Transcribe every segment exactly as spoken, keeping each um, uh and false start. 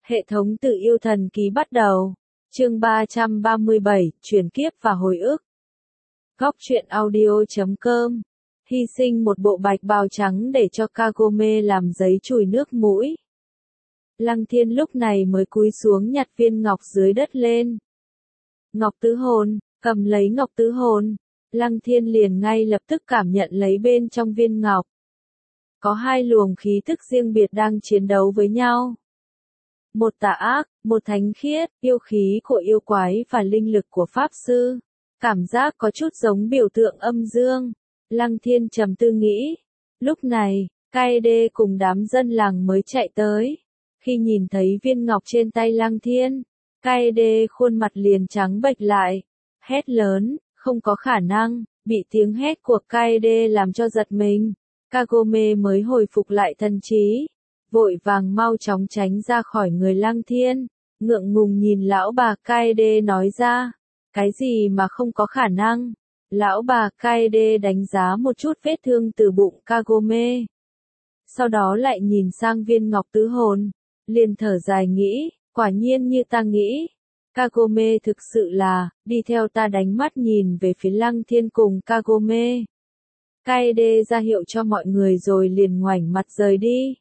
Hệ thống tự yêu thần ký bắt đầu. Chương ba trăm ba mươi bảy, chuyển kiếp và hồi ức. Góc truyện audio chấm com. Hy sinh một bộ bạch bào trắng để cho Kagome làm giấy chùi nước mũi. Lăng Thiên lúc này mới cúi xuống nhặt viên ngọc dưới đất lên. Ngọc tứ hồn, cầm lấy ngọc tứ hồn. Lăng Thiên liền ngay lập tức cảm nhận lấy bên trong viên ngọc. Có hai luồng khí tức riêng biệt đang chiến đấu với nhau. Một tà ác, một thánh khiết, yêu khí của yêu quái và linh lực của pháp sư. Cảm giác có chút giống biểu tượng âm dương. Lăng Thiên trầm tư nghĩ. Lúc này, Kaede cùng đám dân làng mới chạy tới. Khi nhìn thấy viên ngọc trên tay Lăng Thiên, Kaede khuôn mặt liền trắng bệch lại. Hét lớn, không có khả năng, bị tiếng hét của Kaede làm cho giật mình. Kagome mới hồi phục lại thần trí. Vội vàng mau chóng tránh ra khỏi người Lăng Thiên, ngượng ngùng nhìn lão bà Kaede nói ra, cái gì mà không có khả năng. Lão bà Kaede đánh giá một chút vết thương từ bụng Kagome. Sau đó lại nhìn sang viên ngọc tứ hồn, liền thở dài nghĩ, quả nhiên như ta nghĩ. Kagome thực sự là, đi theo ta đánh mắt nhìn về phía Lăng Thiên cùng Kagome. Kaede ra hiệu cho mọi người rồi liền ngoảnh mặt rời đi.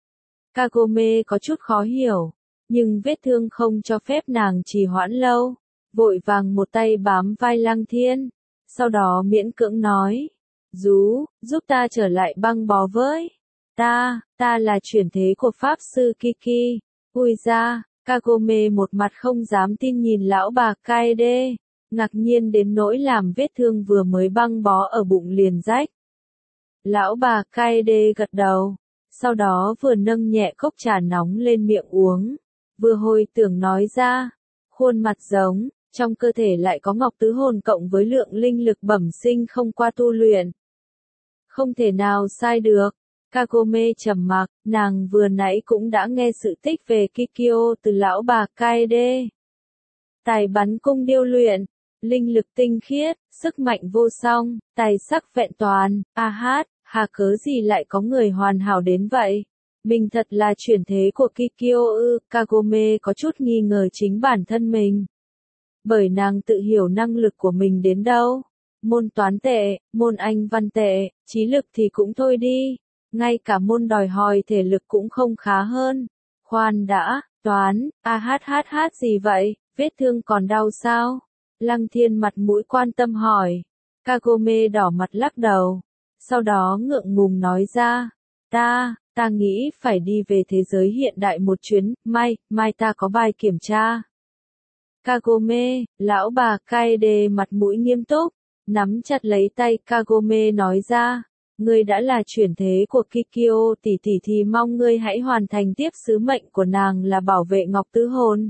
Kagome có chút khó hiểu, nhưng vết thương không cho phép nàng trì hoãn lâu, vội vàng một tay bám vai Lăng Thiên, sau đó miễn cưỡng nói, Rú, giúp ta trở lại băng bó với, ta, ta là chuyển thế của Pháp Sư Kiki, ui ra, Kagome một mặt không dám tin nhìn lão bà Kaede, ngạc nhiên đến nỗi làm vết thương vừa mới băng bó ở bụng liền rách. Lão bà Kaede gật đầu. Sau đó vừa nâng nhẹ cốc trà nóng lên miệng uống, vừa hồi tưởng nói ra, khuôn mặt giống, trong cơ thể lại có ngọc tứ hồn cộng với lượng linh lực bẩm sinh không qua tu luyện. Không thể nào sai được, Kagome trầm mặc, nàng vừa nãy cũng đã nghe sự tích về Kikyo từ lão bà Kaede. Tài bắn cung điêu luyện, linh lực tinh khiết, sức mạnh vô song, tài sắc vẹn toàn, a hát. Hà cớ gì lại có người hoàn hảo đến vậy? Mình thật là chuyển thế của Kikyo ư? Kagome có chút nghi ngờ chính bản thân mình. Bởi nàng tự hiểu năng lực của mình đến đâu. Môn toán tệ, môn anh văn tệ, trí lực thì cũng thôi đi. Ngay cả môn đòi hỏi thể lực cũng không khá hơn. Khoan đã, toán, a hát hát hát gì vậy? Vết thương còn đau sao? Lăng Thiên mặt mũi quan tâm hỏi. Kagome đỏ mặt lắc đầu. Sau đó ngượng ngùng nói ra, ta, ta nghĩ phải đi về thế giới hiện đại một chuyến, mai, mai ta có bài kiểm tra. Kagome, lão bà Kaede mặt mũi nghiêm túc, nắm chặt lấy tay Kagome nói ra, ngươi đã là chuyển thế của Kikyo tỷ tỷ thì mong ngươi hãy hoàn thành tiếp sứ mệnh của nàng là bảo vệ ngọc tứ hồn.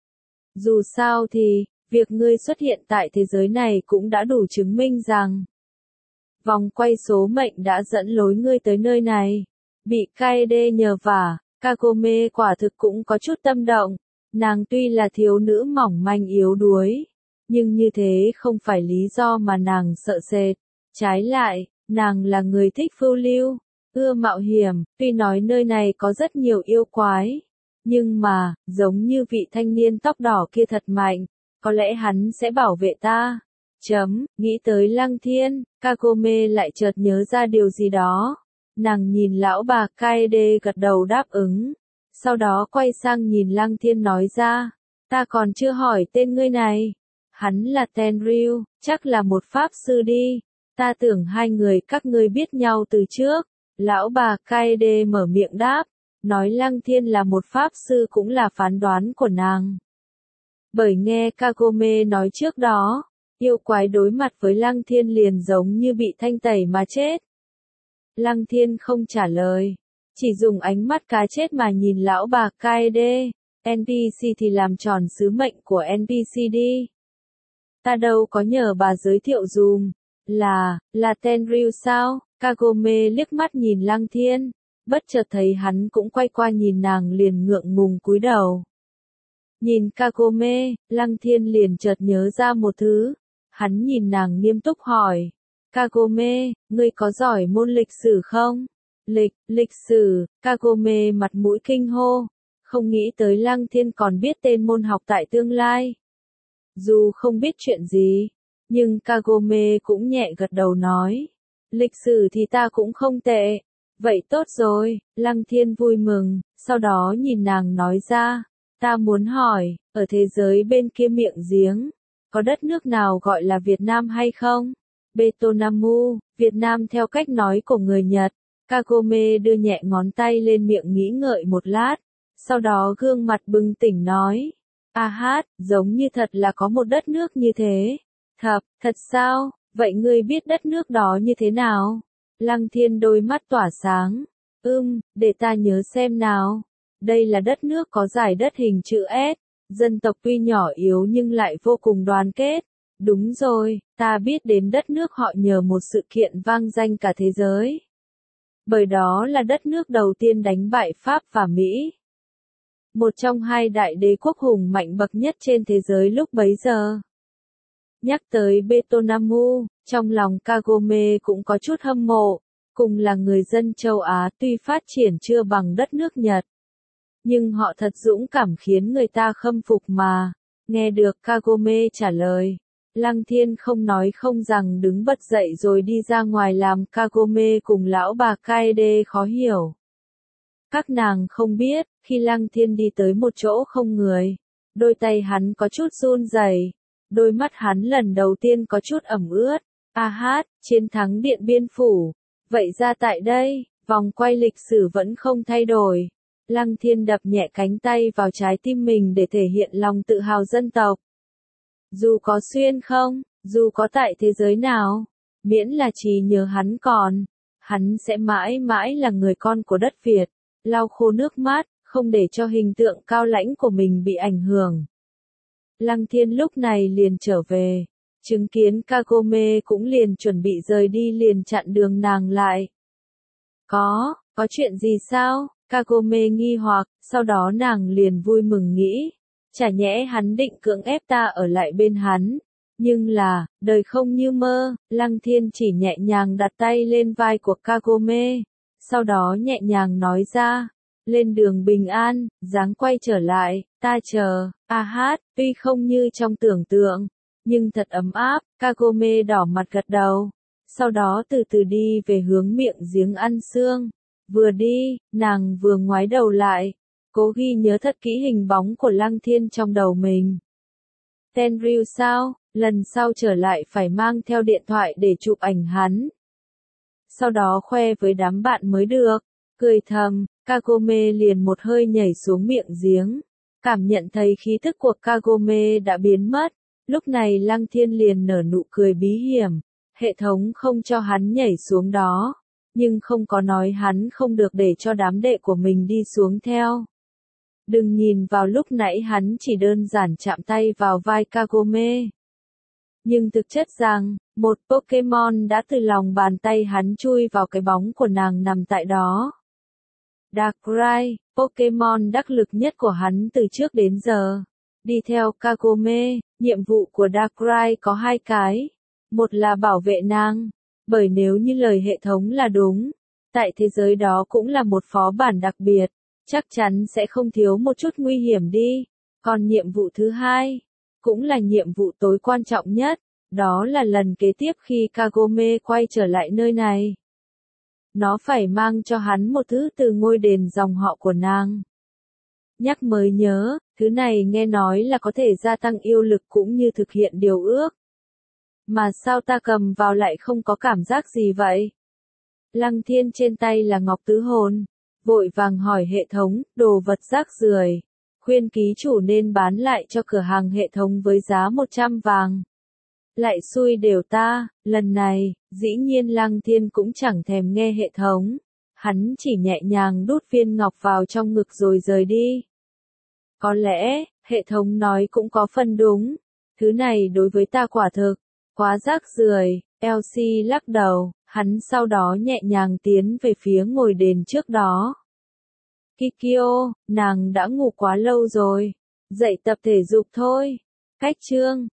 Dù sao thì, việc ngươi xuất hiện tại thế giới này cũng đã đủ chứng minh rằng, vòng quay số mệnh đã dẫn lối ngươi tới nơi này. Bị Kaede nhờ vả, Kagome quả thực cũng có chút tâm động. Nàng tuy là thiếu nữ mỏng manh yếu đuối, nhưng như thế không phải lý do mà nàng sợ sệt. Trái lại, nàng là người thích phiêu lưu, ưa mạo hiểm, tuy nói nơi này có rất nhiều yêu quái. Nhưng mà, giống như vị thanh niên tóc đỏ kia thật mạnh, có lẽ hắn sẽ bảo vệ ta. Chấm, nghĩ tới Lăng Thiên, Kagome lại chợt nhớ ra điều gì đó. Nàng nhìn lão bà Kaede gật đầu đáp ứng. Sau đó quay sang nhìn Lăng Thiên nói ra, ta còn chưa hỏi tên ngươi này. Hắn là Tenryu, chắc là một pháp sư đi. Ta tưởng hai người các ngươi biết nhau từ trước. Lão bà Kaede mở miệng đáp, nói Lăng Thiên là một pháp sư cũng là phán đoán của nàng. Bởi nghe Kagome nói trước đó, yêu quái đối mặt với Lăng Thiên liền giống như bị thanh tẩy mà chết. Lăng Thiên không trả lời, chỉ dùng ánh mắt cá chết mà nhìn lão bà Kaede, en pê xê thì làm tròn sứ mệnh của en pê xê đi. Ta đâu có nhờ bà giới thiệu dùm, là, là Tenryu sao? Kagome liếc mắt nhìn Lăng Thiên, bất chợt thấy hắn cũng quay qua nhìn nàng liền ngượng ngùng cúi đầu. Nhìn Kagome, Lăng Thiên liền chợt nhớ ra một thứ. Hắn nhìn nàng nghiêm túc hỏi, Kagome, ngươi có giỏi môn lịch sử không? Lịch, lịch sử, Kagome mặt mũi kinh hô, Không nghĩ tới Lăng Thiên còn biết tên môn học tại tương lai. Dù không biết chuyện gì, nhưng Kagome cũng nhẹ gật đầu nói. Lịch sử thì ta cũng không tệ. Vậy tốt rồi, Lăng Thiên vui mừng, sau đó nhìn nàng nói ra. Ta muốn hỏi, ở thế giới bên kia miệng giếng, có đất nước nào gọi là Việt Nam hay không? Betonamu, Việt Nam theo cách nói của người Nhật. Kagome đưa nhẹ ngón tay lên miệng nghĩ ngợi một lát, sau đó gương mặt bừng tỉnh nói. A hát, giống như thật là có một đất nước như thế. Thật, thật sao? Vậy ngươi biết đất nước đó như thế nào? Lăng Thiên đôi mắt tỏa sáng. Ừm, để ta nhớ xem nào. Đây là đất nước có dải đất hình chữ S. Dân tộc tuy nhỏ yếu nhưng lại vô cùng đoàn kết. Đúng rồi, ta biết đến đất nước họ nhờ một sự kiện vang danh cả thế giới. Bởi đó là đất nước đầu tiên đánh bại Pháp và Mỹ. Một trong hai đại đế quốc hùng mạnh bậc nhất trên thế giới lúc bấy giờ. Nhắc tới Betonamu, trong lòng Kagome cũng có chút hâm mộ. Cùng là người dân châu Á tuy phát triển chưa bằng đất nước Nhật. Nhưng họ thật dũng cảm khiến người ta khâm phục mà. Nghe được Kagome trả lời. Lăng Thiên không nói không rằng đứng bật dậy rồi đi ra ngoài làm Kagome cùng lão bà Kaede khó hiểu. Các nàng không biết, khi Lăng Thiên đi tới một chỗ không người, đôi tay hắn có chút run rẩy, đôi mắt hắn lần đầu tiên có chút ẩm ướt. A hát, chiến thắng Điện Biên Phủ. Vậy ra tại đây, vòng quay lịch sử vẫn không thay đổi. Lăng Thiên đập nhẹ cánh tay vào trái tim mình để thể hiện lòng tự hào dân tộc. Dù có xuyên không, dù có tại thế giới nào, miễn là trí nhớ hắn còn, hắn sẽ mãi mãi là người con của đất Việt, lau khô nước mắt, không để cho hình tượng cao lãnh của mình bị ảnh hưởng. Lăng Thiên lúc này liền trở về, chứng kiến Kagome cũng liền chuẩn bị rời đi liền chặn đường nàng lại. Có, có chuyện gì sao? Kagome nghi hoặc, sau đó nàng liền vui mừng nghĩ. Chả nhẽ hắn định cưỡng ép ta ở lại bên hắn. Nhưng là, đời không như mơ, Lăng Thiên chỉ nhẹ nhàng đặt tay lên vai của Kagome. Sau đó nhẹ nhàng nói ra. Lên đường bình an, dáng quay trở lại, ta chờ. A hát, tuy không như trong tưởng tượng, nhưng thật ấm áp. Kagome đỏ mặt gật đầu. Sau đó từ từ đi về hướng miệng giếng ăn xương. Vừa đi, nàng vừa ngoái đầu lại. Cố ghi nhớ thật kỹ hình bóng của Lăng Thiên trong đầu mình. Tenryu sao, lần sau trở lại phải mang theo điện thoại để chụp ảnh hắn. Sau đó khoe với đám bạn mới được. Cười thầm, Kagome liền một hơi nhảy xuống miệng giếng. Cảm nhận thấy khí thức của Kagome đã biến mất. Lúc này Lăng Thiên liền nở nụ cười bí hiểm. Hệ thống không cho hắn nhảy xuống đó. Nhưng không có nói hắn không được để cho đám đệ của mình đi xuống theo. Đừng nhìn vào lúc nãy hắn chỉ đơn giản chạm tay vào vai Kagome. Nhưng thực chất rằng, một Pokemon đã từ lòng bàn tay hắn chui vào cái bóng của nàng nằm tại đó. Darkrai, Pokemon đắc lực nhất của hắn từ trước đến giờ. Đi theo Kagome, nhiệm vụ của Darkrai có hai cái. Một là bảo vệ nàng, bởi nếu như lời hệ thống là đúng, tại thế giới đó cũng là một phó bản đặc biệt. Chắc chắn sẽ không thiếu một chút nguy hiểm đi. Còn nhiệm vụ thứ hai, cũng là nhiệm vụ tối quan trọng nhất, đó là lần kế tiếp khi Kagome quay trở lại nơi này. Nó phải mang cho hắn một thứ từ ngôi đền dòng họ của nàng. Nhắc mới nhớ, thứ này nghe nói là có thể gia tăng yêu lực cũng như thực hiện điều ước. Mà sao ta cầm vào lại không có cảm giác gì vậy? Lăng Thiên trên tay là ngọc tứ hồn. Vội vàng hỏi hệ thống, đồ vật rác rưởi, khuyên ký chủ nên bán lại cho cửa hàng hệ thống với giá một trăm vàng. Lại xui đều ta, lần này, dĩ nhiên Lăng Thiên cũng chẳng thèm nghe hệ thống. Hắn chỉ nhẹ nhàng đút viên ngọc vào trong ngực rồi rời đi. Có lẽ, hệ thống nói cũng có phần đúng. Thứ này đối với ta quả thực, quá rác rưởi. Elsie lắc đầu. Hắn sau đó nhẹ nhàng tiến về phía ngôi đền trước đó. Kikyo, nàng đã ngủ quá lâu rồi. Dậy tập thể dục thôi. Cách chương.